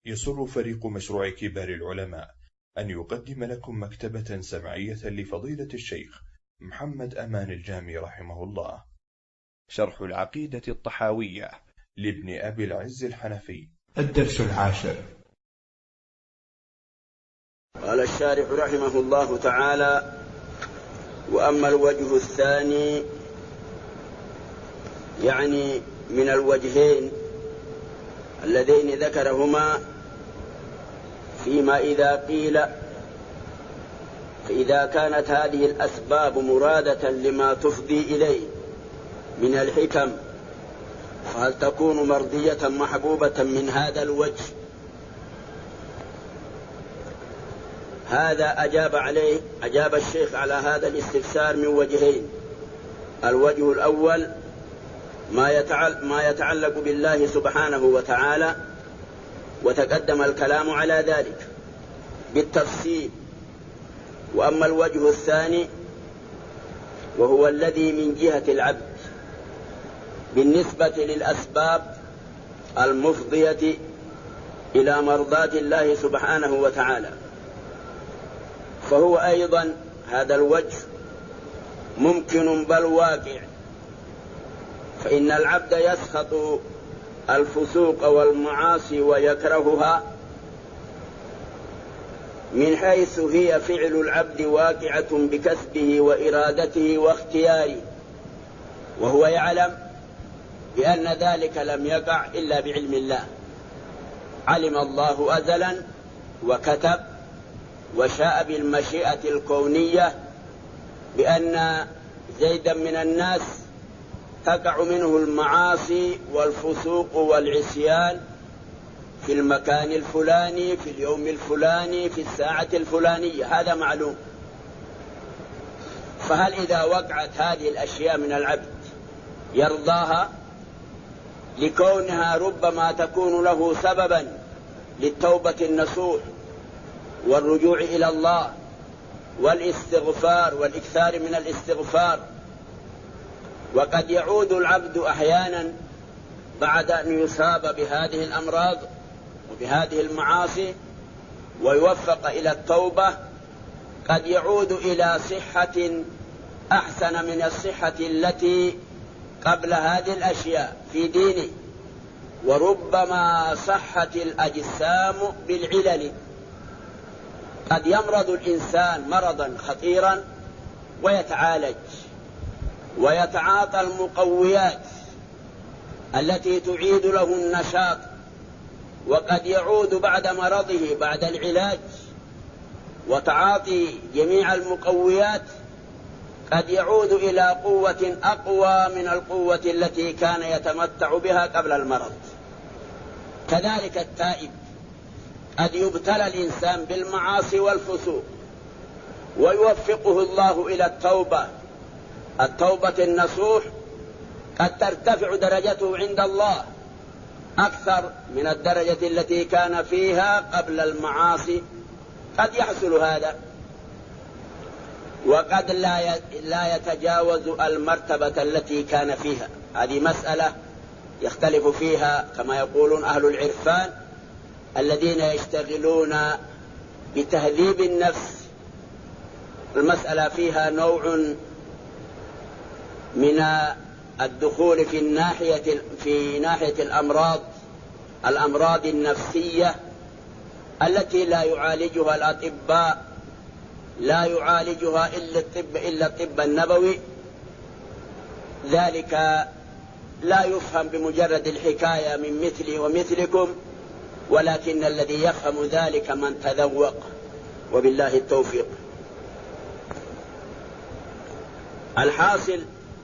يسر فريق مشروع كبار العلماء أن يقدم لكم مكتبة سمعية لفضيلة الشيخ محمد أمان الجامي رحمه الله، شرح العقيدة الطحاوية لابن أبي العز الحنفي. الدرس 10. قال الشارح رحمه الله تعالى: وأما الوجه الثاني، يعني من الوجهين اللذين ذكرهما، فيما إذا قيل فإذا كانت هذه الأسباب مرادة لما تفضي إليه من الحكم، فهل تكون مرضية محبوبة من هذا الوجه؟ هذا أجاب الشيخ على هذا الاستفسار من وجهين. الوجه الأول ما يتعلق بالله سبحانه وتعالى، وتقدم الكلام على ذلك بالتفصيل. وأما الوجه الثاني وهو الذي من جهة العبد بالنسبة للأسباب المفضية إلى مرضاة الله سبحانه وتعالى، فهو أيضا هذا الوجه ممكن بل واقع. فإن العبد يسخط الفسوق والمعاصي ويكرهها من حيث هي فعل العبد واقعة بكسبه وإرادته واختياره، وهو يعلم بأن ذلك لم يقع إلا بعلم الله. علم الله أزلا وكتب وشاء بالمشيئة الكونية بأن زيدا من الناس تقع منه المعاصي والفسوق والعصيان في المكان الفلاني في اليوم الفلاني في الساعة الفلانية، هذا معلوم. فهل إذا وقعت هذه الأشياء من العبد يرضاها لكونها ربما تكون له سببا للتوبة النصوح والرجوع إلى الله والاستغفار والإكثار من الاستغفار؟ وقد يعود العبد أحيانا بعد أن يصاب بهذه الأمراض وبهذه المعاصي ويوفق إلى التوبة، قد يعود إلى صحة أحسن من الصحة التي قبل هذه الأشياء في دينه. وربما صحت الأجسام بالعلل، قد يمرض الإنسان مرضا خطيرا ويتعالج ويتعاطى المقويات التي تعيد له النشاط، وقد يعود بعد مرضه بعد العلاج وتعاطي جميع المقويات قد يعود إلى قوة أقوى من القوة التي كان يتمتع بها قبل المرض. كذلك التائب، قد يبتلى الإنسان بالمعاصي والفسوق ويوفقه الله إلى التوبة النصوح، قد ترتفع درجته عند الله أكثر من الدرجة التي كان فيها قبل المعاصي. قد يحصل هذا، وقد لا يتجاوز المرتبة التي كان فيها. هذه مسألة يختلف فيها كما يقولون أهل العرفان الذين يشتغلون بتهذيب النفس. المسألة فيها نوع من الدخول في ناحية الأمراض النفسية التي لا يعالجها الأطباء، لا يعالجها إلا الطب النبوي. ذلك لا يفهم بمجرد الحكاية من مثلي ومثلكم، ولكن الذي يفهم ذلك من تذوق، وبالله التوفيق. الحاصل،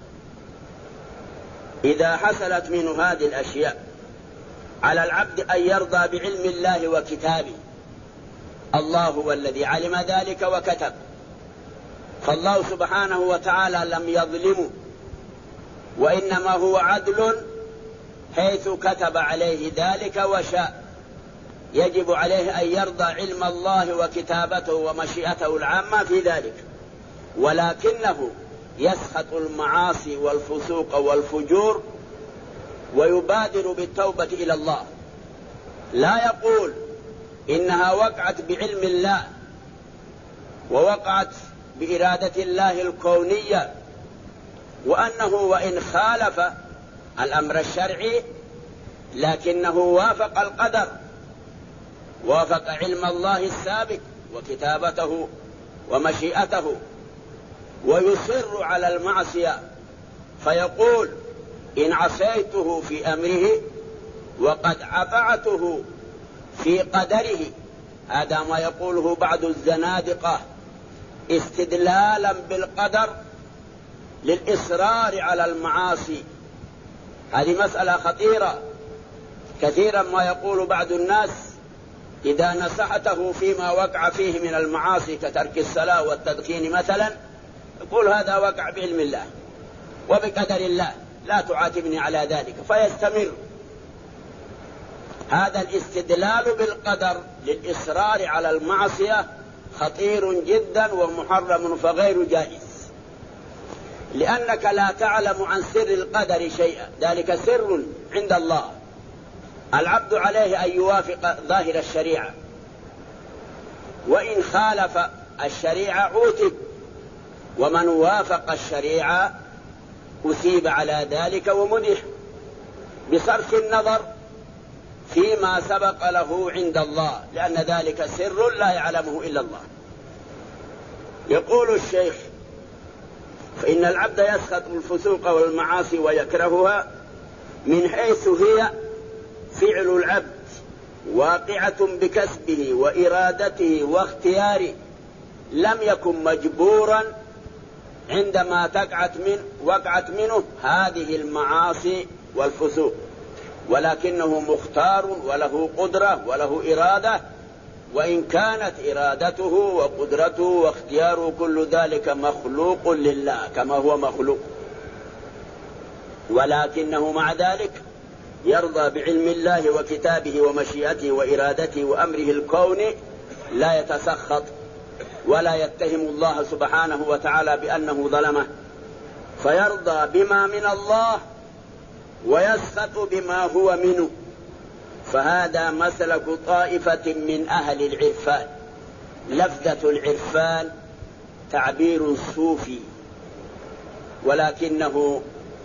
إذا حصلت منه هذه الأشياء على العبد أن يرضى بعلم الله وكتابه. الله هو الذي علم ذلك وكتب، فالله سبحانه وتعالى لم يظلمه، وإنما هو عدل حيث كتب عليه ذلك وشاء. يجب عليه أن يرضى علم الله وكتابته ومشيئته العامة في ذلك، ولكنه يسخط المعاصي والفسوق والفجور ويبادر بالتوبة إلى الله. لا يقول إنها وقعت بعلم الله ووقعت بإرادة الله الكونية، وأنه وإن خالف الأمر الشرعي لكنه وافق القدر، وافق علم الله السابق وكتابته ومشيئته، ويصر على المعصية فيقول إن عصيته في أمره وقد أطعته في قدره. هذا ما يقوله بعض الزنادقة استدلالا بالقدر للإصرار على المعاصي. هذه مسألة خطيرة. كثيرا ما يقول بعض الناس إذا نصحته فيما وقع فيه من المعاصي كترك الصلاة والتدخين مثلا، يقول هذا وقع بعلم الله وبقدر الله، لا تعاتبني على ذلك، فيستمر. هذا الاستدلال بالقدر للإصرار على المعصية خطير جدا ومحرم فغير جائز، لأنك لا تعلم عن سر القدر شيئا، ذلك سر عند الله. العبد عليه أن يوافق ظاهر الشريعة، وإن خالف الشريعة عوتب، ومن وافق الشريعة أثيب على ذلك ومدح بصرف النظر فيما سبق له عند الله، لأن ذلك سر لا يعلمه إلا الله. يقول الشيخ: فإن العبد يسخط الفسوق والمعاصي ويكرهها من حيث هي فعل العبد واقعة بكسبه وإرادته واختياره، لم يكن مجبورا عندما وقعت منه هذه المعاصي والفسوق، ولكنه مختار وله قدرة وله إرادة، وإن كانت إرادته وقدرته واختياره كل ذلك مخلوق لله كما هو مخلوق، ولكنه مع ذلك يرضى بعلم الله وكتابه ومشيئته وإرادته وأمره الكوني، لا يتسخط ولا يتهم الله سبحانه وتعالى بأنه ظلمه، فيرضى بما من الله ويسخط بما هو منه. فهذا مسلك طائفة من أهل العرفان. لفظة العرفان تعبير صوفي، ولكنه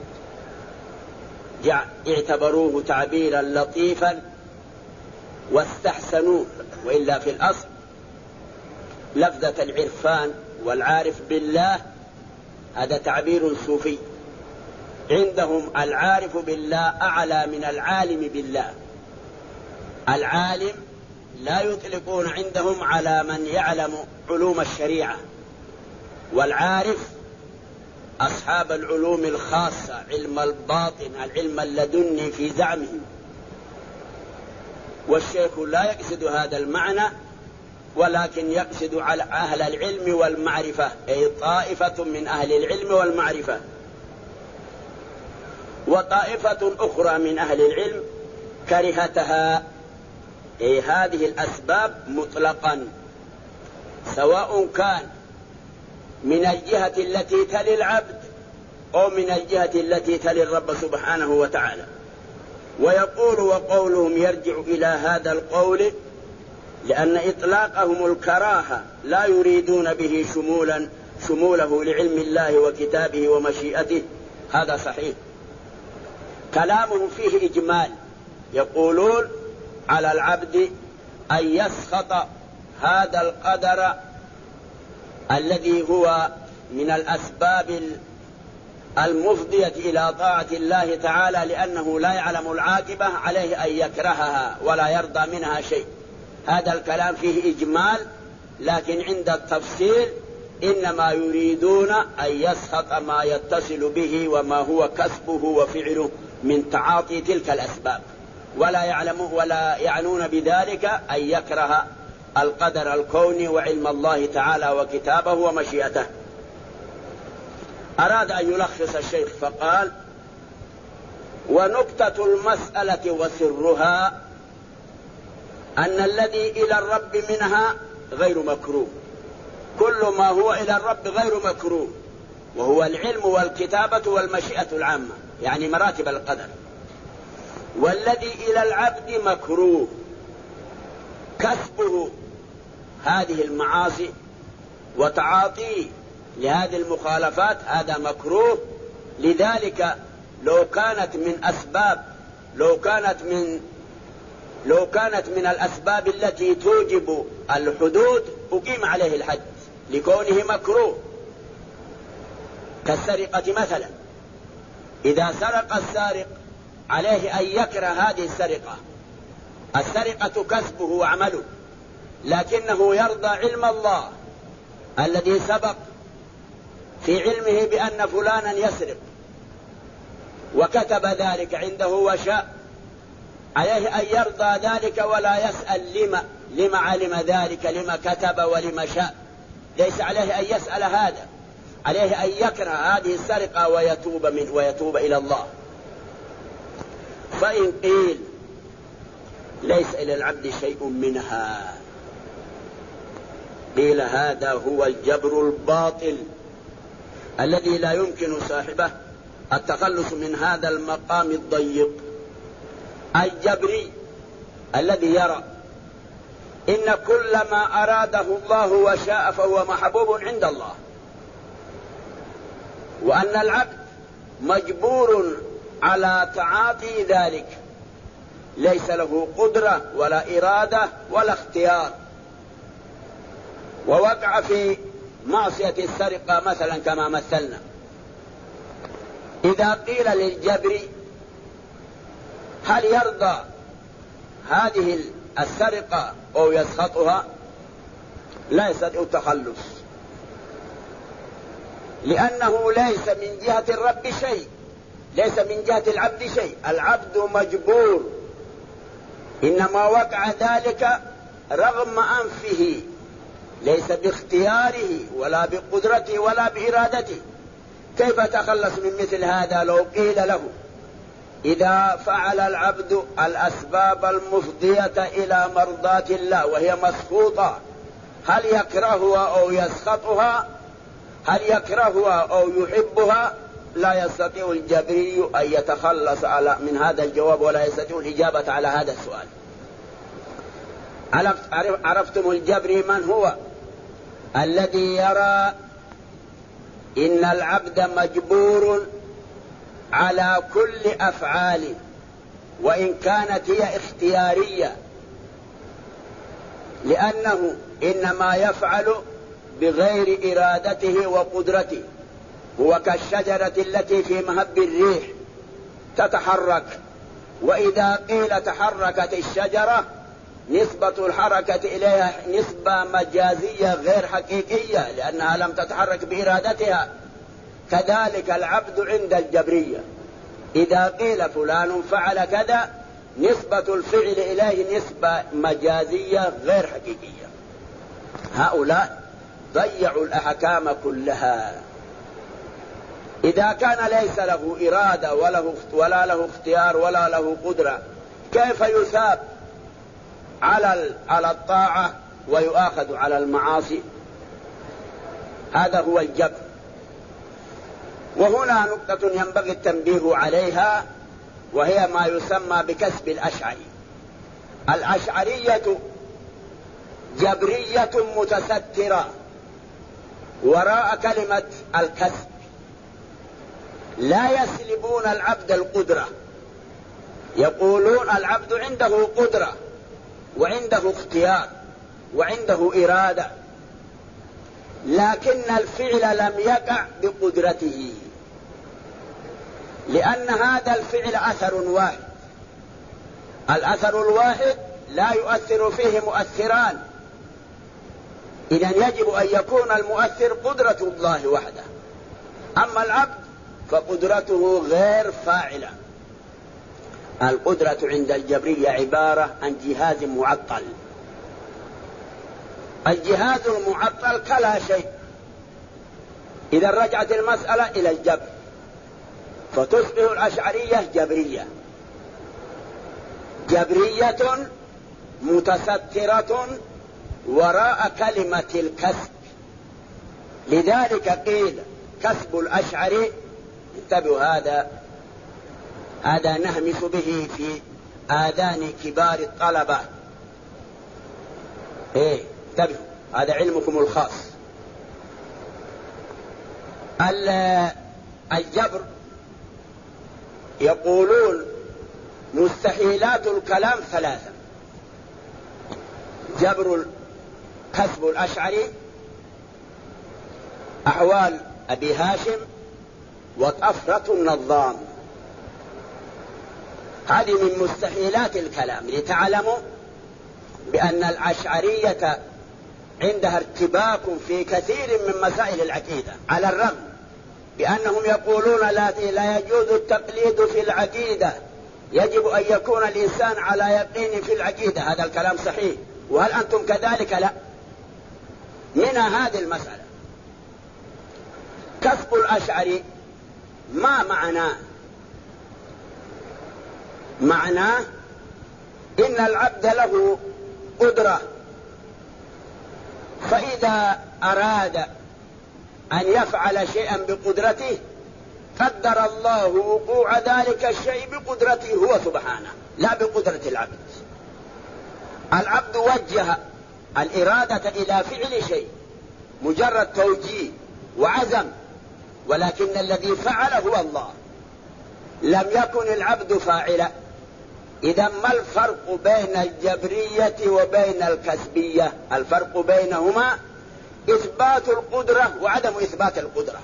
اعتبروه تعبيرا لطيفا واستحسنوه، وإلا في الأصل لفظة العرفان والعارف بالله هذا تعبير صوفي. عندهم العارف بالله أعلى من العالم بالله. العالم لا يطلقون عندهم على من يعلم علوم الشريعة، والعارف أصحاب العلوم الخاصة، علم الباطن، العلم اللدني في زعمهم. والشيخ لا يقصد هذا المعنى، ولكن يقصد على أهل العلم والمعرفة، أي طائفة من أهل العلم والمعرفة. وطائفة أخرى من أهل العلم كرهتها، أي هذه الأسباب مطلقا، سواء كان من الجهة التي تلي العبد أو من الجهة التي تلي الرب سبحانه وتعالى. ويقول وقولهم يرجع إلى هذا القول لأن إطلاقهم الكراهة لا يريدون به شموله لعلم الله وكتابه ومشيئته. هذا صحيح. كلامهم فيه إجمال، يقولون على العبد أن يسخط هذا القدر الذي هو من الأسباب المفضية إلى طاعة الله تعالى، لأنه لا يعلم العاقبة، عليه أن يكرهها ولا يرضى منها شيء. هذا الكلام فيه إجمال، لكن عند التفصيل إنما يريدون أن يسخط ما يتصل به وما هو كسبه وفعله من تعاطي تلك الأسباب، ولا يعنون بذلك أن يكره القدر الكوني وعلم الله تعالى وكتابه ومشيئته. أراد أن يلخص الشيخ فقال: ونكتة المسألة وسرها أن الذي إلى الرب منها غير مكروه. كل ما هو إلى الرب غير مكروه، وهو العلم والكتابة والمشيئة العامة، يعني مراتب القدر. والذي إلى العبد مكروه، كسبه هذه المعاصي وتعاطيه لهذه المخالفات هذا مكروه. لذلك لو كانت من الأسباب التي توجب الحدود أقيم عليه الحد لكونه مكروه. كالسرقة مثلا، إذا سرق السارق عليه أن يكره هذه السرقة. السرقة كسبه وعمله، لكنه يرضى علم الله الذي سبق في علمه بأن فلانا يسرق وكتب ذلك عنده وشاء، عليه أن يرضى ذلك ولا يسأل لما علم ذلك، لما كتب ولما شاء. ليس عليه أن يسأل هذا، عليه أن يكره هذه السرقة ويتوب إلى الله. فإن قيل ليس إلى العبد شيء منها، قيل هذا هو الجبر الباطل الذي لا يمكن صاحبه التخلص من هذا المقام الضيق. الجبري الذي يرى إن كل ما أراده الله وشاء فهو محبوب عند الله، وأن العبد مجبور على تعاطي ذلك، ليس له قدرة ولا إرادة ولا اختيار، ووقع في معصية السرقة مثلا كما مثلنا. إذا قيل للجبري هل يرضى هذه السرقة أو يسخطها، لا يستطيع التخلص، لأنه ليس من جهة الرب شيء، ليس من جهة العبد شيء. العبد مجبور، إنما وقع ذلك رغم أنفه، ليس باختياره ولا بقدرته ولا بإرادته. كيف تخلص من مثل هذا؟ لو قيل له إذا فعل العبد الأسباب المفضية إلى مرضاة الله وهي مسخوطة، هل يكرهها أو يسخطها؟ هل يكرهها أو يحبها؟ لا يستطيع الجبري أن يتخلص من هذا الجواب، ولا يستطيع الإجابة على هذا السؤال. عرفتم الجبري من هو؟ الذي يرى إن العبد مجبور على كل أفعاله، وإن كانت هي اختيارية، لأنه إنما يفعل بغير إرادته وقدرته. هو كالشجرة التي في مهب الريح تتحرك، وإذا قيل تحركت الشجرة نسبة الحركة إليها نسبة مجازية غير حقيقية، لأنها لم تتحرك بإرادتها. كذلك العبد عند الجبرية، إذا قيل فلان فعل كذا نسبة الفعل إليه نسبة مجازية غير حقيقية. هؤلاء ضيعوا الأحكام كلها. إذا كان ليس له إرادة ولا له اختيار ولا له قدرة، كيف يثاب على الطاعة ويؤاخذ على المعاصي؟ هذا هو الجبر. وهنا نقطة ينبغي التنبيه عليها، وهي ما يسمى بكسب الأشعري. الأشعرية جبرية متسترة وراء كلمة الكسب، لا يسلبون العبد القدرة. يقولون العبد عنده قدرة وعنده اختيار وعنده إرادة، لكن الفعل لم يقع بقدرته، لأن هذا الفعل أثر واحد. الأثر الواحد لا يؤثر فيه مؤثران، إذن يجب أن يكون المؤثر قدرة الله وحده. أما العبد فقدرته غير فاعلة. القدرة عند الجبرية عبارة عن جهاز معطل. الجهاز المعطل كلا شيء. إذا رجعت المسألة إلى الجبر فتصبح الأشعرية جبرية، جبرية متسترة وراء كلمة الكسب. لذلك قيل كسب الأشعري. انتبهوا، هذا نهمس به في آذان كبار الطلبة. انتبهوا، هذا علمكم الخاص. الجبر يقولون مستحيلات الكلام ثلاثة: جبر كسب الأشعري، أحوال أبي هاشم، وطفرة النظام. هذه من مستحيلات الكلام، لتعلموا بأن الأشعرية عندها ارتباك في كثير من مسائل العقيدة، على الرغم بأنهم يقولون لا يجوز التقليد في العقيدة، يجب أن يكون الإنسان على يقين في العقيدة. هذا الكلام صحيح، وهل أنتم كذلك؟ لا. منها هذه المسألة. كسب الأشعري ما معناه؟ معناه إن العبد له قدرة، فإذا أراد أن يفعل شيئا بقدرته قدر الله وقوع ذلك الشيء بقدرته هو سبحانه، لا بقدرة العبد. العبد وجه الإرادة إلى فعل شيء، مجرد توجيه وعزم، ولكن الذي فعل هو الله، لم يكن العبد فاعلا. إذا ما الفرق بين الجبرية وبين الكسبية؟ الفرق بينهما إثبات القدرة وعدم إثبات القدرة.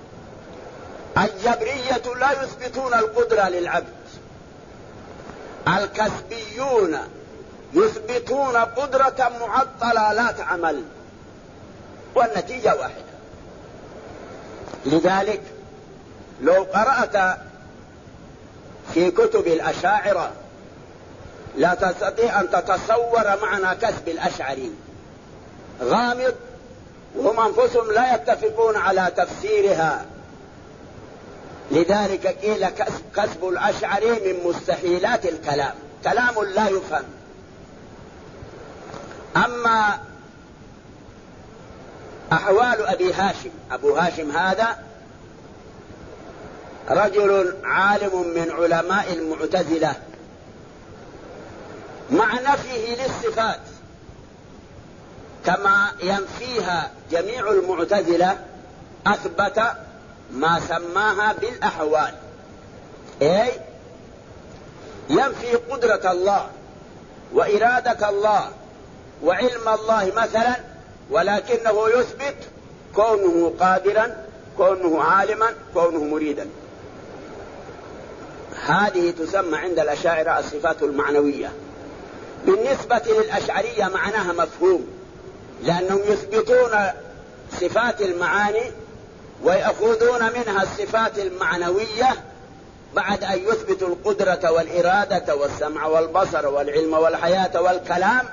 الجبرية لا يثبتون القدرة للعبد، الكسبيون يثبتون قدرة معطلة لا تعمل، والنتيجة واحدة. لذلك لو قرأت في كتب الأشاعرة لا تستطيع أن تتصور معنى كسب الأشعري، غامض، وهم أنفسهم لا يتفقون على تفسيرها. لذلك قيل كسب الأشعري من مستحيلات الكلام، كلام لا يفهم. أما أحوال أبي هاشم، أبو هاشم هذا رجل عالم من علماء المعتزلة، مع نفيه للصفات كما ينفيها جميع المعتزلة، أثبت ما سماها بالأحوال، أي ينفي قدرة الله وإرادة الله وعلم الله مثلا، ولكنه يثبت كونه قادرا، كونه عالما، كونه مريدا. هذه تسمى عند الأشاعرة الصفات المعنوية. بالنسبة للأشعرية معناها مفهوم، لأنهم يثبتون صفات المعاني ويأخذون منها الصفات المعنوية بعد أن يثبتوا القدرة والإرادة والسمع والبصر والعلم والحياة والكلام،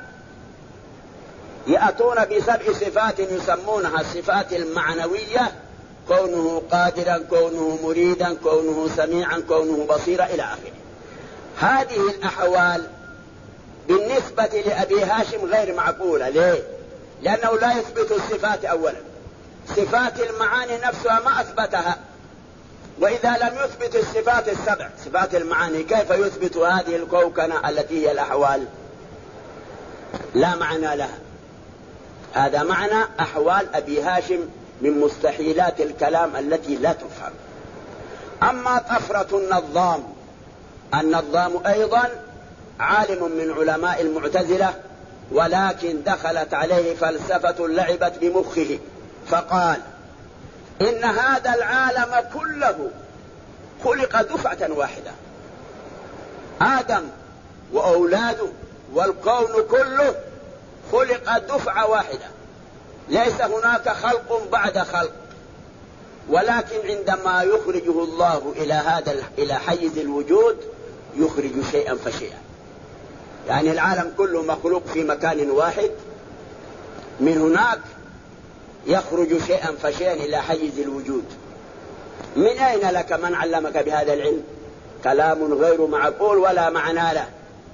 يأتون بسبع صفات يسمونها الصفات المعنوية: كونه قادرا، كونه مريدا، كونه سميعا، كونه بصيرا، إلى آخره. هذه الأحوال بالنسبة لأبي هاشم غير معقولة. ليه؟ لأنه لا يثبت الصفات أولا، صفات المعاني نفسها ما أثبتها، وإذا لم يثبت الصفات السبع صفات المعاني كيف يثبت هذه الكوكنة التي هي الأحوال؟ لا معنى لها. هذا معنى أحوال أبي هاشم من مستحيلات الكلام التي لا تفهم. أما طفرة النظام أيضا عالم من علماء المعتزلة، ولكن دخلت عليه فلسفة لعبت بمخه، فقال إن هذا العالم كله خلق دفعة واحدة، آدم وأولاده والكون كله خلق دفعة واحدة، ليس هناك خلق بعد خلق. ولكن عندما يخرجه الله إلى حيز الوجود يخرج شيئا فشيئا، يعني العالم كله مخلوق في مكان واحد، من هناك يخرج شيئا فشيئا إلى حيز الوجود. من أين لك من علمك بهذا العلم؟ كلام غير معقول ولا معنى له.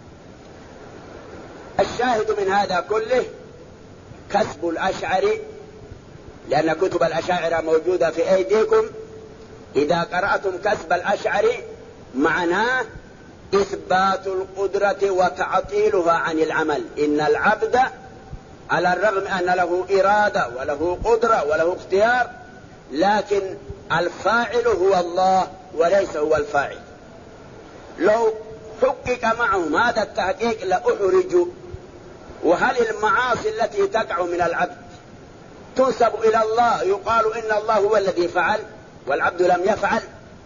الشاهد من هذا كله كسب الأشعري، لأن كتب الأشاعرة موجودة في أيديكم. إذا قرأتم كسب الأشعري معناه إثبات القدرة وتعطيلها عن العمل. إن العبد على الرغم أن له إرادة وله قدرة وله اختيار، لكن الفاعل هو الله وليس هو الفاعل. لو حقق معهم هذا التحقيق لأحرجوا. وهل المعاصي التي تقع من العبد تنسب إلى الله، يقال إن الله هو الذي فعل والعبد لم يفعل؟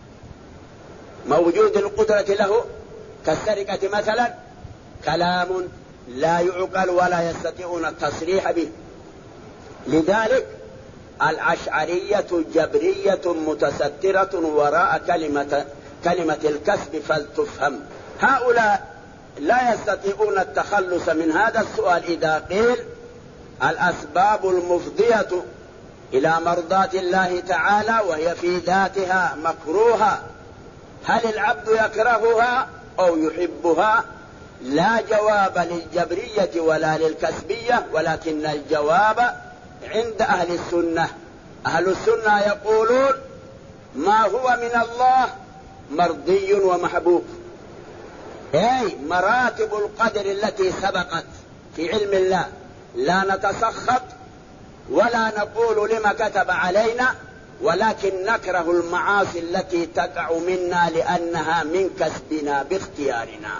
موجود القدرة له كالسرقة مثلا، كلام لا يعقل ولا يستطيعون التصريح به. لذلك الأشعرية جبرية متسترة وراء كلمة الكسب فلتفهم. هؤلاء لا يستطيعون التخلص من هذا السؤال إذا قيل الأسباب المفضية إلى مرضاة الله تعالى وهي في ذاتها مكروهة، هل العبد يكرهها أو يحبها؟ لا جواب للجبرية ولا للكسبية، ولكن الجواب عند أهل السنة. أهل السنة يقولون ما هو من الله مرضي ومحبوب، أي مراتب القدر التي سبقت في علم الله لا نتسخط ولا نقول لما كتب علينا، ولكن نكره المعاصي التي تقع منا لأنها من كسبنا باختيارنا.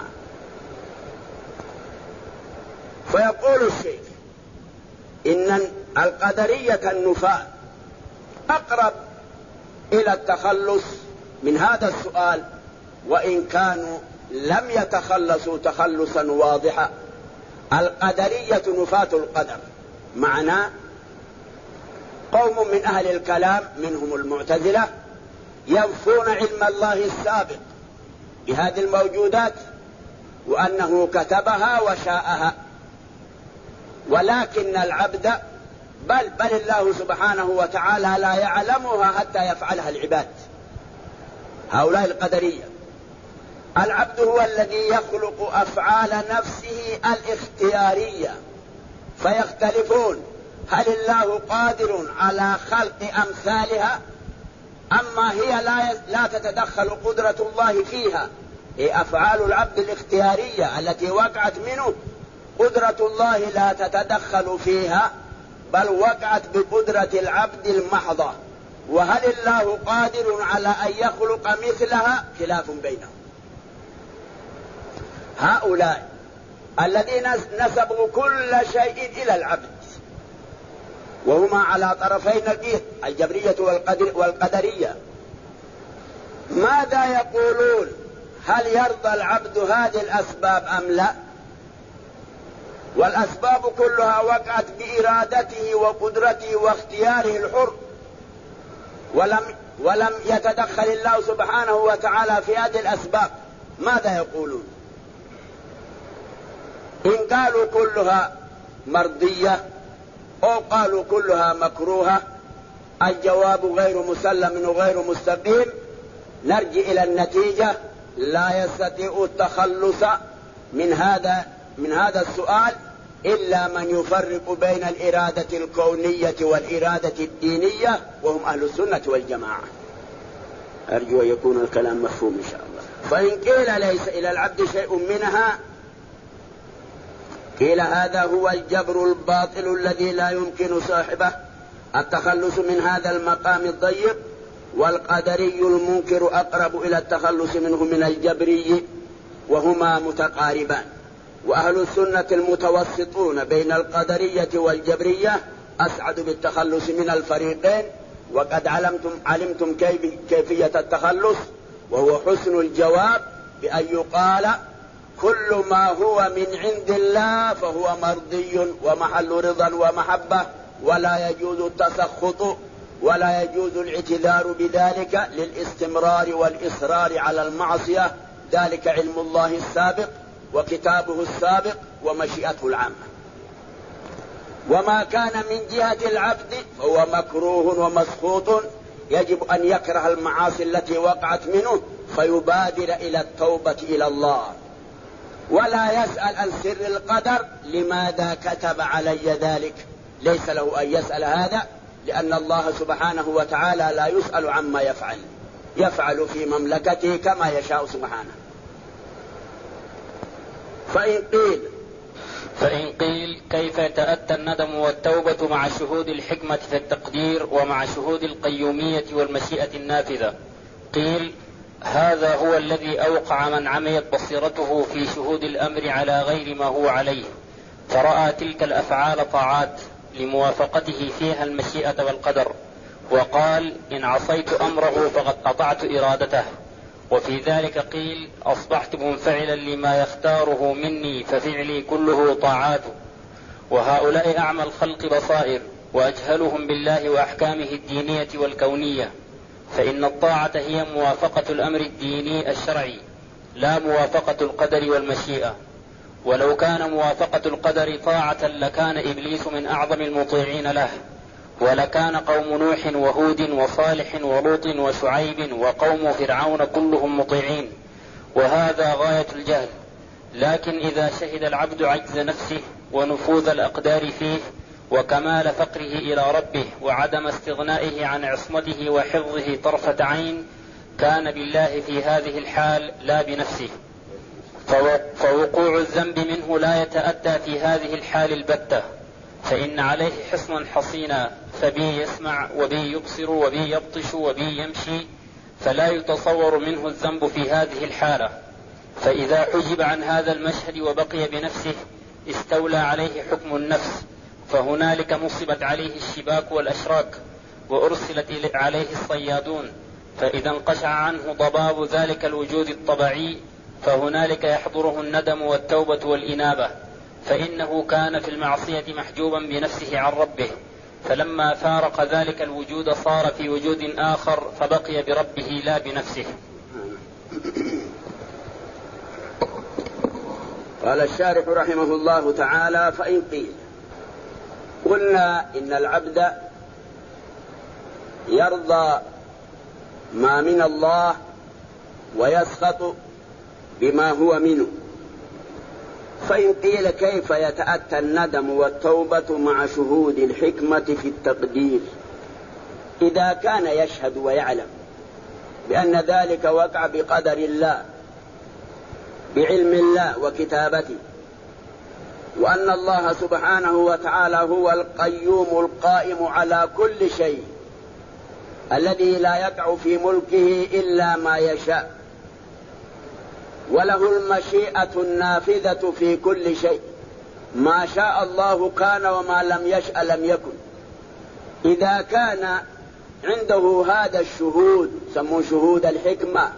فيقول الشيخ إن القدرية النفاة أقرب إلى التخلص من هذا السؤال، وإن كانوا لم يتخلصوا تخلصا واضحا. القدرية نفاة القدر، معناه قوم من أهل الكلام منهم المعتزلة ينفون علم الله السابق بهذه الموجودات وأنه كتبها وشاءها، ولكن العبد بل الله سبحانه وتعالى لا يعلمها حتى يفعلها العباد. هؤلاء القدرية. العبد هو الذي يخلق أفعال نفسه الاختيارية، فيختلفون هل الله قادر على خلق أمثالها أما هي لا تتدخل قدرة الله فيها. هي أفعال العبد الاختيارية التي وقعت منه قدرة الله لا تتدخل فيها، بل وقعت بقدرة العبد المحضة. وهل الله قادر على أن يخلق مثلها؟ خلاف بينهم. هؤلاء الذين نسبوا كل شيء إلى العبد وهما على طرفي نقيض، الجبرية والقدرية، ماذا يقولون؟ هل يرضى العبد هذه الأسباب أم لا؟ والأسباب كلها وقعت بإرادته وقدرته واختياره الحر، ولم يتدخل الله سبحانه وتعالى في هذه الأسباب. ماذا يقولون؟ إن قالوا كلها مرضية أو قالوا كلها مكروهة، الجواب غير مسلم وغير مستقيم. نرجع إلى النتيجة: لا يستطيع التخلص من هذا السؤال إلا من يفرق بين الإرادة الكونية والإرادة الدينية، وهم أهل السنة والجماعة. أرجو أن يكون الكلام مفهوم إن شاء الله. فإن قيل ليس إلى العبد شيء منها، قيل هذا هو الجبر الباطل الذي لا يمكن صاحبه التخلص من هذا المقام الضيق. والقدري المنكر أقرب إلى التخلص منه من الجبري، وهما متقاربان. وأهل السنة المتوسطون بين القدرية والجبرية أسعد بالتخلص من الفريقين. وقد علمتم كيفية التخلص، وهو حسن الجواب بأن يقال كل ما هو من عند الله فهو مرضي ومحل رضا ومحبة، ولا يجوز التسخط ولا يجوز الاعتذار بذلك للاستمرار والإصرار على المعصية. ذلك علم الله السابق وكتابه السابق ومشيئته العامة. وما كان من جهة العبد فهو مكروه ومسخوط، يجب أن يكره المعاصي التي وقعت منه فيبادر إلى التوبة إلى الله، ولا يسأل عن سر القدر لماذا كتب علي ذلك. ليس له أن يسأل هذا، لأن الله سبحانه وتعالى لا يسأل عما يفعل في مملكته كما يشاء سبحانه. فإن قيل كيف يتأتى النفي الندم والتوبة مع شهود الحكمة في التقدير ومع شهود القيومية والمشيئة النافذة. قيل: هذا هو الذي أوقع من عميت بصيرته في شهود الأمر على غير ما هو عليه، فرأى تلك الأفعال طاعات لموافقته فيها المشيئة والقدر، وقال: إن عصيت أمره فقد أطعت إرادته. وفي ذلك قيل: أصبحت منفعلا لما يختاره مني ففعلي كله طاعات. وهؤلاء أعمى الخلق بصائر وأجهلهم بالله وأحكامه الدينية والكونية، فإن الطاعة هي موافقة الأمر الديني الشرعي لا موافقة القدر والمشيئة. ولو كان موافقة القدر طاعة لكان إبليس من أعظم المطيعين له، ولكان قوم نوح وهود وصالح ولوط وشعيب وقوم فرعون كلهم مطيعين، وهذا غاية الجهل. لكن إذا شهد العبد عجز نفسه ونفوذ الأقدار فيه وكمال فقره إلى ربه وعدم استغنائه عن عصمته وحفظه طرفة عين، كان بالله في هذه الحال لا بنفسه، فوقوع الذنب منه لا يتأتى في هذه الحال البتة، فإن عليه حصنا حصينا، فبي يسمع وبي يبصر وبي يبطش وبي يمشي، فلا يتصور منه الذنب في هذه الحالة. فإذا حجب عن هذا المشهد وبقي بنفسه استولى عليه حكم النفس، فهنالك نصبت عليه الشباك والأشراك وأرسلت عليه الصيادون، فإذا انقشع عنه ضباب ذلك الوجود الطبيعي فهنالك يحضره الندم والتوبة والإنابة، فإنه كان في المعصية محجوبا بنفسه عن ربه، فلما فارق ذلك الوجود صار في وجود آخر فبقي بربه لا بنفسه. قال الشارح رحمه الله تعالى: فإن قيل قلنا إن العبد يرضى ما من الله ويسخط بما هو منه، فإن قيل كيف يتأتى الندم والتوبة مع شهود الحكمة في التقدير إذا كان يشهد ويعلم بأن ذلك وقع بقدر الله بعلم الله وكتابته، وأن الله سبحانه وتعالى هو القيوم القائم على كل شيء الذي لا يقع في ملكه إلا ما يشاء، وله المشيئة النافذة في كل شيء، ما شاء الله كان وما لم يشأ لم يكن. إذا كان عنده هذا الشهود سموه شهود الحكمة،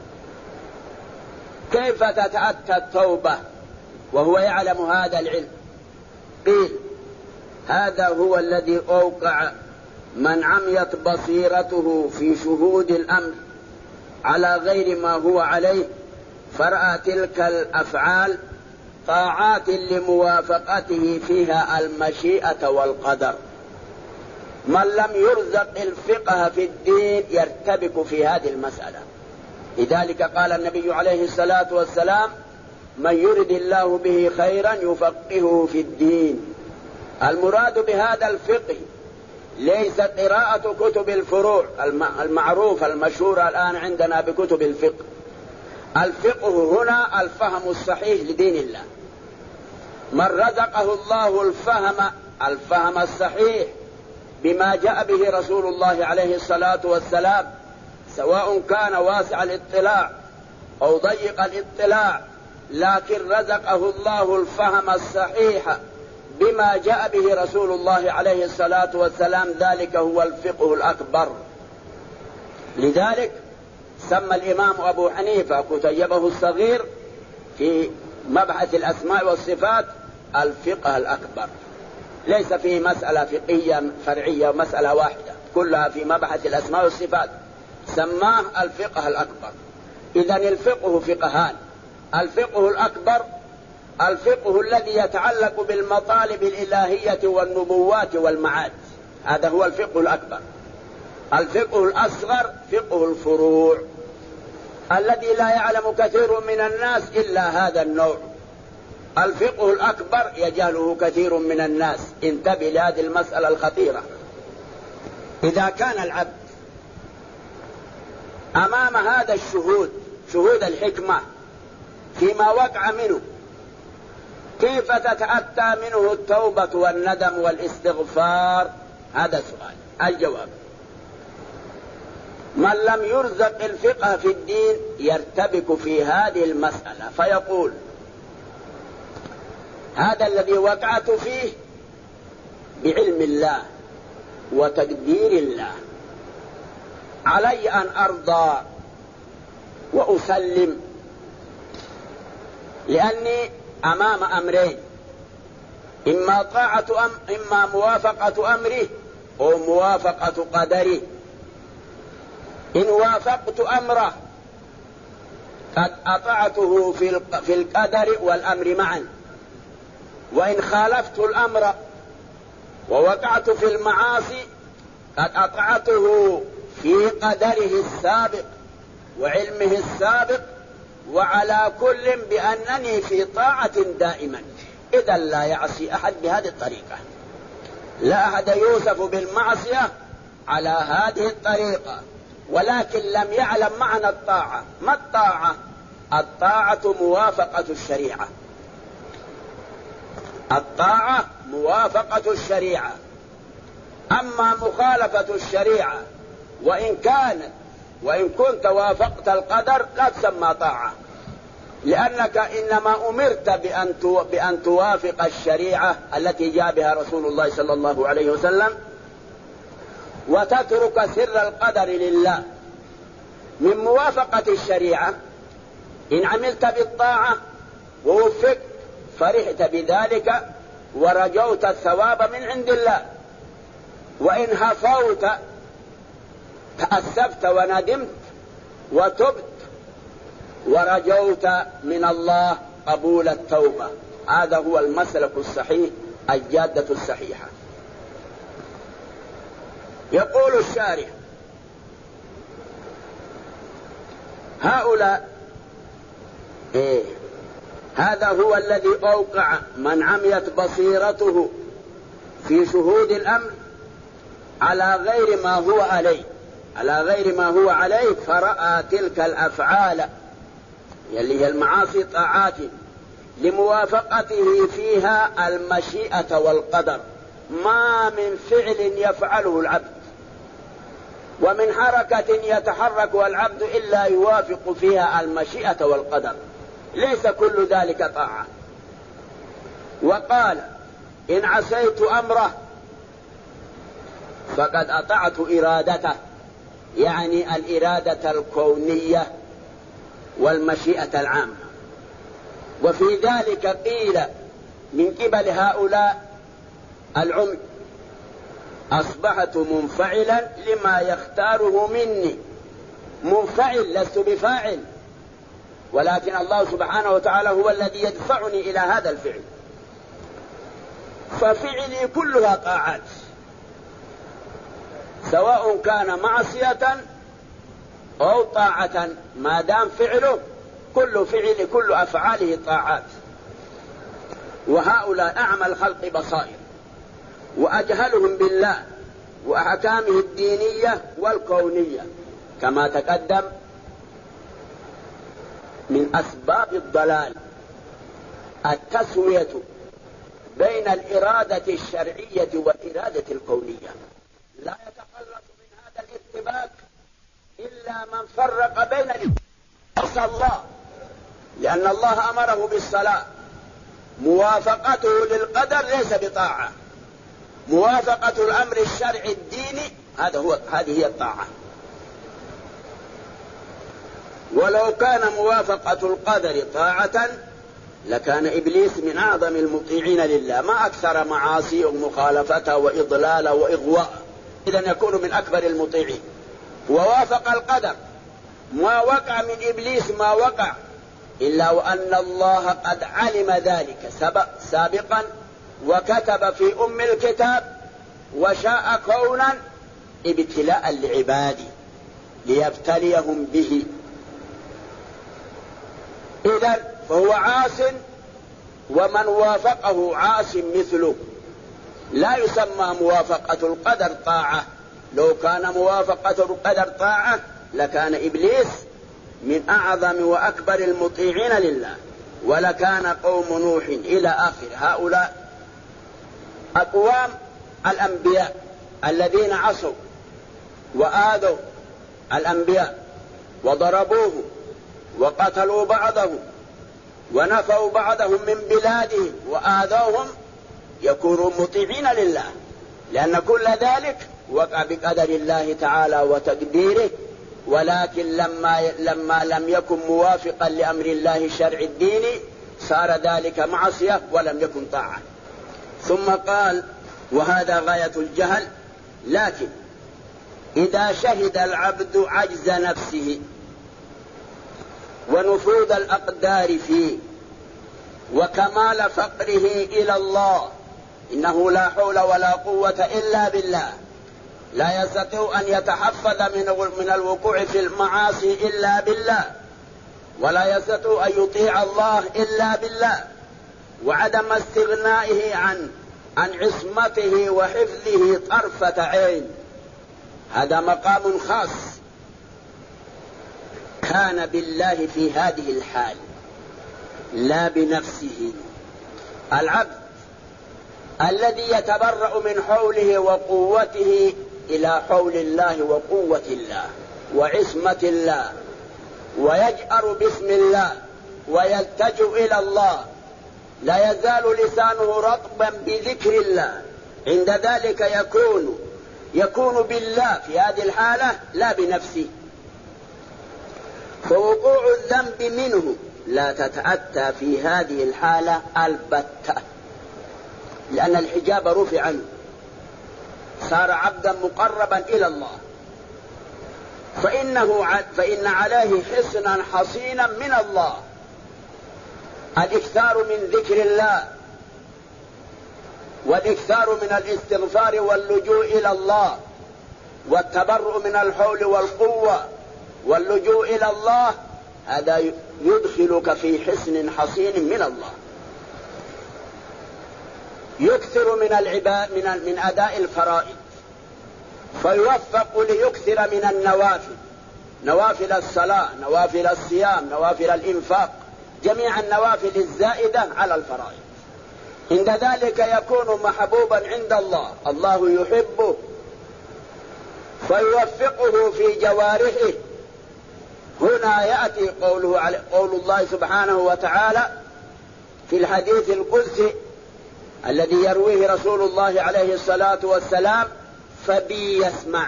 كيف تتأتى التوبة وهو يعلم هذا العلم؟ قيل: هذا هو الذي أوقع من عميت بصيرته في شهود الأمر على غير ما هو عليه، فرأى تلك الأفعال طاعات لموافقته فيها المشيئة والقدر. من لم يرزق الفقه في الدين يرتبك في هذه المسألة. لذلك قال النبي عليه الصلاة والسلام: من يرد الله به خيرا يفقهه في الدين. المراد بهذا الفقه ليس قراءة كتب الفروع المعروفة المشهورة الآن عندنا بكتب الفقه. الفقه هنا الفهم الصحيح لدين الله. من رزقه الله الفهم الصحيح بما جاء به رسول الله عليه الصلاة والسلام، سواء كان واسع الاطلاع أو ضيق الاطلاع، لكن رزقه الله الفهم الصحيح بما جاء به رسول الله عليه الصلاة والسلام، ذلك هو الفقه الأكبر. لذلك سمى الإمام أبو حنيفة كتيبه الصغير في مبحث الأسماء والصفات الفقه الأكبر. ليس في مسألة فقهية فرعية مسألة واحدة، كلها في مبحث الأسماء والصفات، سماه الفقه الأكبر. إذن الفقه فقهان: الفقه الأكبر الفقه الذي يتعلق بالمطالب الإلهية والنبوات والمعاد، هذا هو الفقه الأكبر. الفقه الأصغر فقه الفروع الذي لا يعلم كثير من الناس إلا هذا النوع. الفقه الأكبر يجهله كثير من الناس. انتبه لهذه المسألة الخطيرة. إذا كان العبد أمام هذا الشهود، شهود الحكمة، فيما وقع منه كيف تتأتى منه التوبة والندم والاستغفار؟ هذا سؤال. الجواب: من لم يرزق الفقه في الدين يرتبك في هذه المسألة فيقول: هذا الذي وقعت فيه بعلم الله وتقدير الله، علي أن أرضى وأسلم، لأني أمام أمرين: إما طاعة إما موافقة أمره أو موافقة قدره. إن وافقت أمره قد أطعته في القدر والأمر معا، وإن خالفت الأمر ووقعت في المعاصي قد أطعته في قدره السابق وعلمه السابق، وعلى كل بأنني في طاعة دائما. إذا لا يعصي أحد بهذه الطريقة، لا أحد يوصف بالمعصية على هذه الطريقة، ولكن لم يعلم معنى الطاعة. ما الطاعة؟ الطاعة موافقة الشريعة. الطاعة موافقة الشريعة. أما مخالفة الشريعة وإن كنت وافقت القدر لا تسمى طاعة، لأنك إنما أمرت بأن توافق الشريعة التي جاء بها رسول الله صلى الله عليه وسلم، وتترك سر القدر لله. من موافقة الشريعة إن عملت بالطاعة ووفقت فرحت بذلك ورجوت الثواب من عند الله، وإن هفوت تأسفت وندمت وتبت ورجوت من الله قبول التوبة. هذا هو المسلك الصحيح، الجادة الصحيحة. يقول الشارح: هؤلاء هذا هو الذي أوقع من عميت بصيرته في شهود الأمر على غير ما هو عليه، فرأى تلك الأفعال اللي هي المعاصي طاعات لموافقته فيها المشيئة والقدر. ما من فعل يفعله العبد ومن حركة يتحرك العبد إلا يوافق فيها المشيئة والقدر، ليس كل ذلك طاعة. وقال: إن عصيت أمره فقد أطعت إرادته، يعني الإرادة الكونية والمشيئة العامة. وفي ذلك قيل من قبل هؤلاء العمي: أصبحت منفعلا لما يختاره مني. منفعل، لست بفاعل، ولكن الله سبحانه وتعالى هو الذي يدفعني إلى هذا الفعل. ففعلي كلها طاعات، سواء كان معصية أو طاعة، ما دام فعله كل أفعاله طاعات. وهؤلاء أعمى الخلق بصائر وأجهلهم بالله وأحكامه الدينية والكونية، كما تقدم. من أسباب الضلال التسوية بين الإرادة الشرعية والإرادة الكونية. لا يتخلص من هذا الارتباك إلا من فرق بين الله، لأن الله أمره بالصلاة. موافقته للقدر ليس بطاعة، موافقة الأمر الشرعي الديني هذه هي الطاعة. ولو كان موافقة القدر طاعة لكان إبليس من أعظم المطيعين لله، ما أكثر معاصي ومخالفته وإضلاله وإغواء، إذن يكون من أكبر المطيعين. ووافق القدر، ما وقع من إبليس ما وقع، إلا وأن الله قد علم ذلك سابقا وكتب في أم الكتاب، وشاء كونا ابتلاء لعباده ليبتليهم به. إذن فهو عاص، ومن وافقه عاص مثله. لا يسمى موافقة القدر طاعة. لو كان موافقة القدر طاعة لكان إبليس من أعظم وأكبر المطيعين لله، ولكان قوم نوح إلى آخر. هؤلاء أقوام الأنبياء الذين عصوا وآذوا الأنبياء وضربوه وقتلوا بعضهم ونفوا بعضهم من بلادهم وآذوهم، يكونوا مطيعين لله، لأن كل ذلك وقع بقدر الله تعالى وتقديره، ولكن لما لم يكن موافقا لأمر الله الشرع الديني صار ذلك معصية ولم يكن طاعة. ثم قال: وهذا غاية الجهل، لكن إذا شهد العبد عجز نفسه ونفوذ الأقدار فيه وكمال فقره إلى الله، إنه لا حول ولا قوة إلا بالله، لا يستطيع أن يتحفظ من الوقوع في المعاصي إلا بالله، ولا يستطيع أن يطيع الله إلا بالله، وعدم استغنائه عن عصمته وحفظه طرفة عين، هذا مقام خاص. كان بالله في هذه الحال لا بنفسه. العبد الذي يتبرأ من حوله وقوته إلى حول الله وقوة الله وعصمة الله، ويجأر باسم الله ويلتجئ إلى الله، لا يزال لسانه رطبا بذكر الله، عند ذلك يكون بالله في هذه الحالة لا بنفسه. فوقوع الذنب منه لا تتأتى في هذه الحالة البتة، لأن الحجاب رفع عنه، صار عبدا مقربا إلى الله، فإن عليه حصنا حصينا من الله، الإكثار من ذكر الله والإكثار من الاستغفار واللجوء إلى الله والتبرؤ من الحول والقوة واللجوء إلى الله، هذا يدخلك في حصن حصين من الله. يكثر من العباد من أداء الفرائض، فيوفق ليكثر من النوافل، نوافل الصلاة، نوافل الصيام، نوافل الإنفاق، جميع النوافل الزائدة على الفرائض. عند ذلك يكون محبوبا عند الله، الله يحبه فيوفقه في جوارحه. هنا يأتي قول الله سبحانه وتعالى في الحديث القدسي الذي يرويه رسول الله عليه الصلاة والسلام: فبي يسمع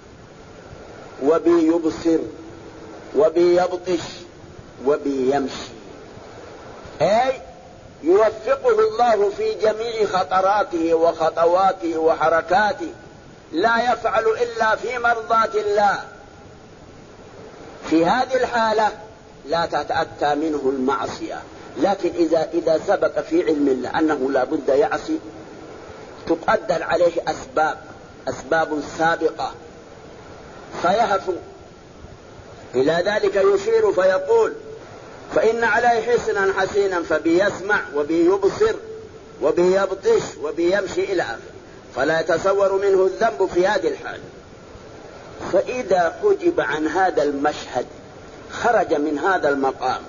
وبي يبصر وبي يبطش وبي يمشي، أي يوفقه الله في جميع خطراته وخطواته وحركاته، لا يفعل إلا في مرضاة الله. في هذه الحالة لا تتأتى منه المعصية، لكن إذا سبق في علم الله أنه لا بد يعصي، تقدر عليه أسباب سابقة فيهفو. إلى ذلك يشير فيقول: فإن عليه حسنا حسينا فبي يسمع وبي يبصر وبي يبطش وبي يمشي إلى آخره، فلا يتصور منه الذنب في هذه الحال. فإذا حجب عن هذا المشهد خرج من هذا المقام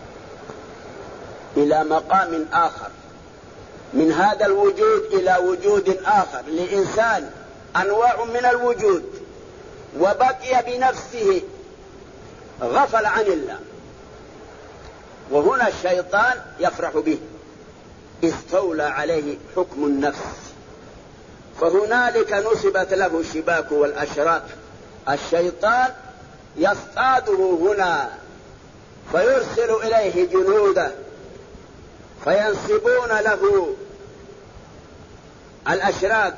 إلى مقام آخر، من هذا الوجود إلى وجود آخر، لإنسان أنواع من الوجود، وبقي بنفسه غفل عن الله، وهنا الشيطان يفرح به، استولى عليه حكم النفس، فهنالك نصبت له الشباك والأشراك. الشيطان يصطاده هنا فيرسل إليه جنوده فينصبون له الأشراك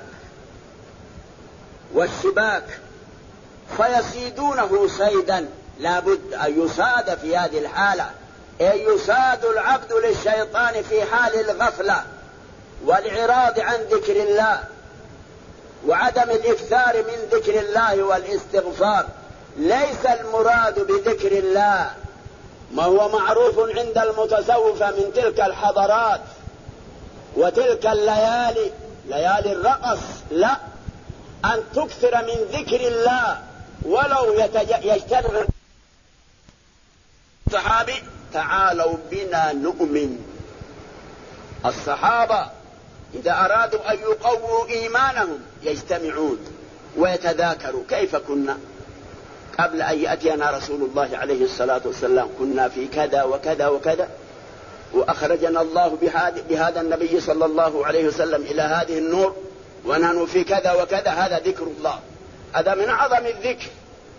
والشباك فيصيدونه صيدا. لا بد أن يصاد في هذه الحالة، أي يصاد العبد للشيطان في حال الغفلة والإعراض عن ذكر الله وعدم الإكثار من ذكر الله والاستغفار. ليس المراد بذكر الله ما هو معروف عند المتصوفة من تلك الحضارات وتلك الليالي، ليالي الرقص، لا، أن تكثر من ذكر الله ولو يجتمع الصحابي تعالوا بنا نؤمن. الصحابة إذا أرادوا أن يقووا إيمانهم يجتمعون ويتذاكروا كيف كنا قبل أن يأتينا رسول الله عليه الصلاة والسلام، كنا في كذا وكذا وكذا، وأخرجنا الله بهذا النبي صلى الله عليه وسلم إلى هذه النور، ونحن في كذا وكذا. هذا ذكر الله، هذا من أعظم الذكر.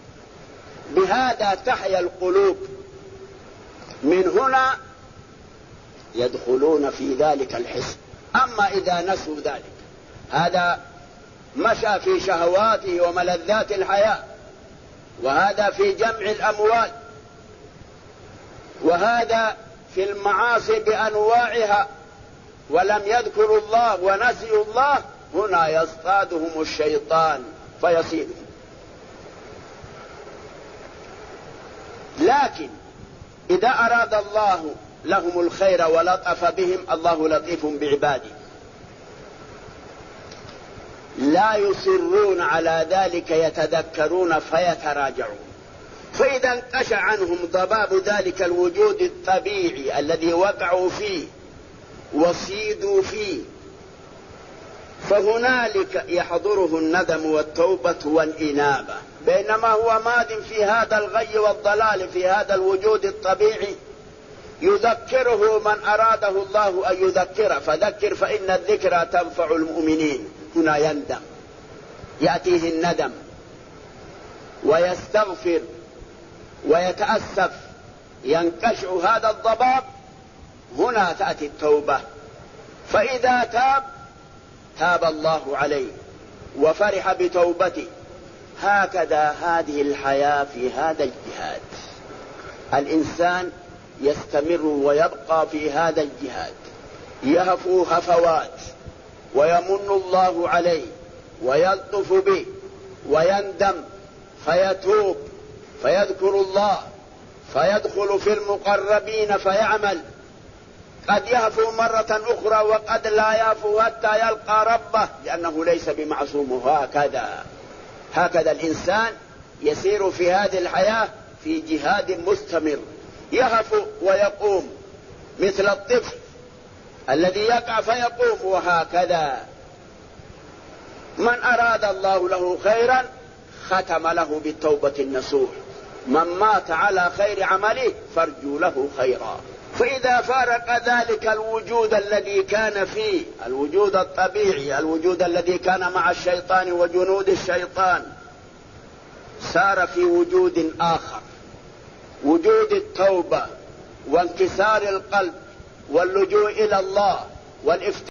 بهذا تحيا القلوب. من هنا يدخلون في ذلك الحس. أما إذا نسوا ذلك، هذا مشى في شهواته وملذات الحياة، وهذا في جمع الأموال، وهذا في المعاصي بأنواعها، ولم يذكروا الله ونسيوا الله، هنا يصطادهم الشيطان فيصيدهم. لكن إذا أراد الله لهم الخير ولطف بهم، الله لطيف بعباده، لا يصرون على ذلك، يتذكرون فيتراجعون. فإذا انتشى عنهم ضباب ذلك الوجود الطبيعي الذي وقعوا فيه وصيدوا فيه، فهنالك يحضره الندم والتوبة والإنابة. بينما هو ماد في هذا الغي والضلال في هذا الوجود الطبيعي، يذكره من أراده الله أن يذكره، فذكر فإن الذكرى تنفع المؤمنين. هنا يندم، يأتيه الندم ويستغفر ويتأسف، ينكشع هذا الضباب. هنا تأتي التوبة، فإذا تاب الله عليه وفرح بتوبته. هكذا هذه الحياة في هذا الجهاد، الإنسان يستمر ويبقى في هذا الجهاد، يهفو هفوات، ويمن الله عليه ويلطف به، ويندم فيتوب فيذكر الله، فيدخل في المقربين فيعمل. قد يهفو مرة أخرى وقد لا يهفو حتى يلقى ربه، لأنه ليس بمعصوم. هكذا الإنسان يسير في هذه الحياة في جهاد مستمر، يهفو ويقوم مثل الطفل الذي يقع فيقوم. وهكذا من أراد الله له خيرا ختم له بالتوبة النصوح. من مات على خير عمله فارجو له خيرا. فإذا فارق ذلك الوجود الذي كان فيه، الوجود الطبيعي، الوجود الذي كان مع الشيطان وجنود الشيطان، سار في وجود آخر، وجود التوبة وانكسار القلب واللجوء إلى الله والافتقار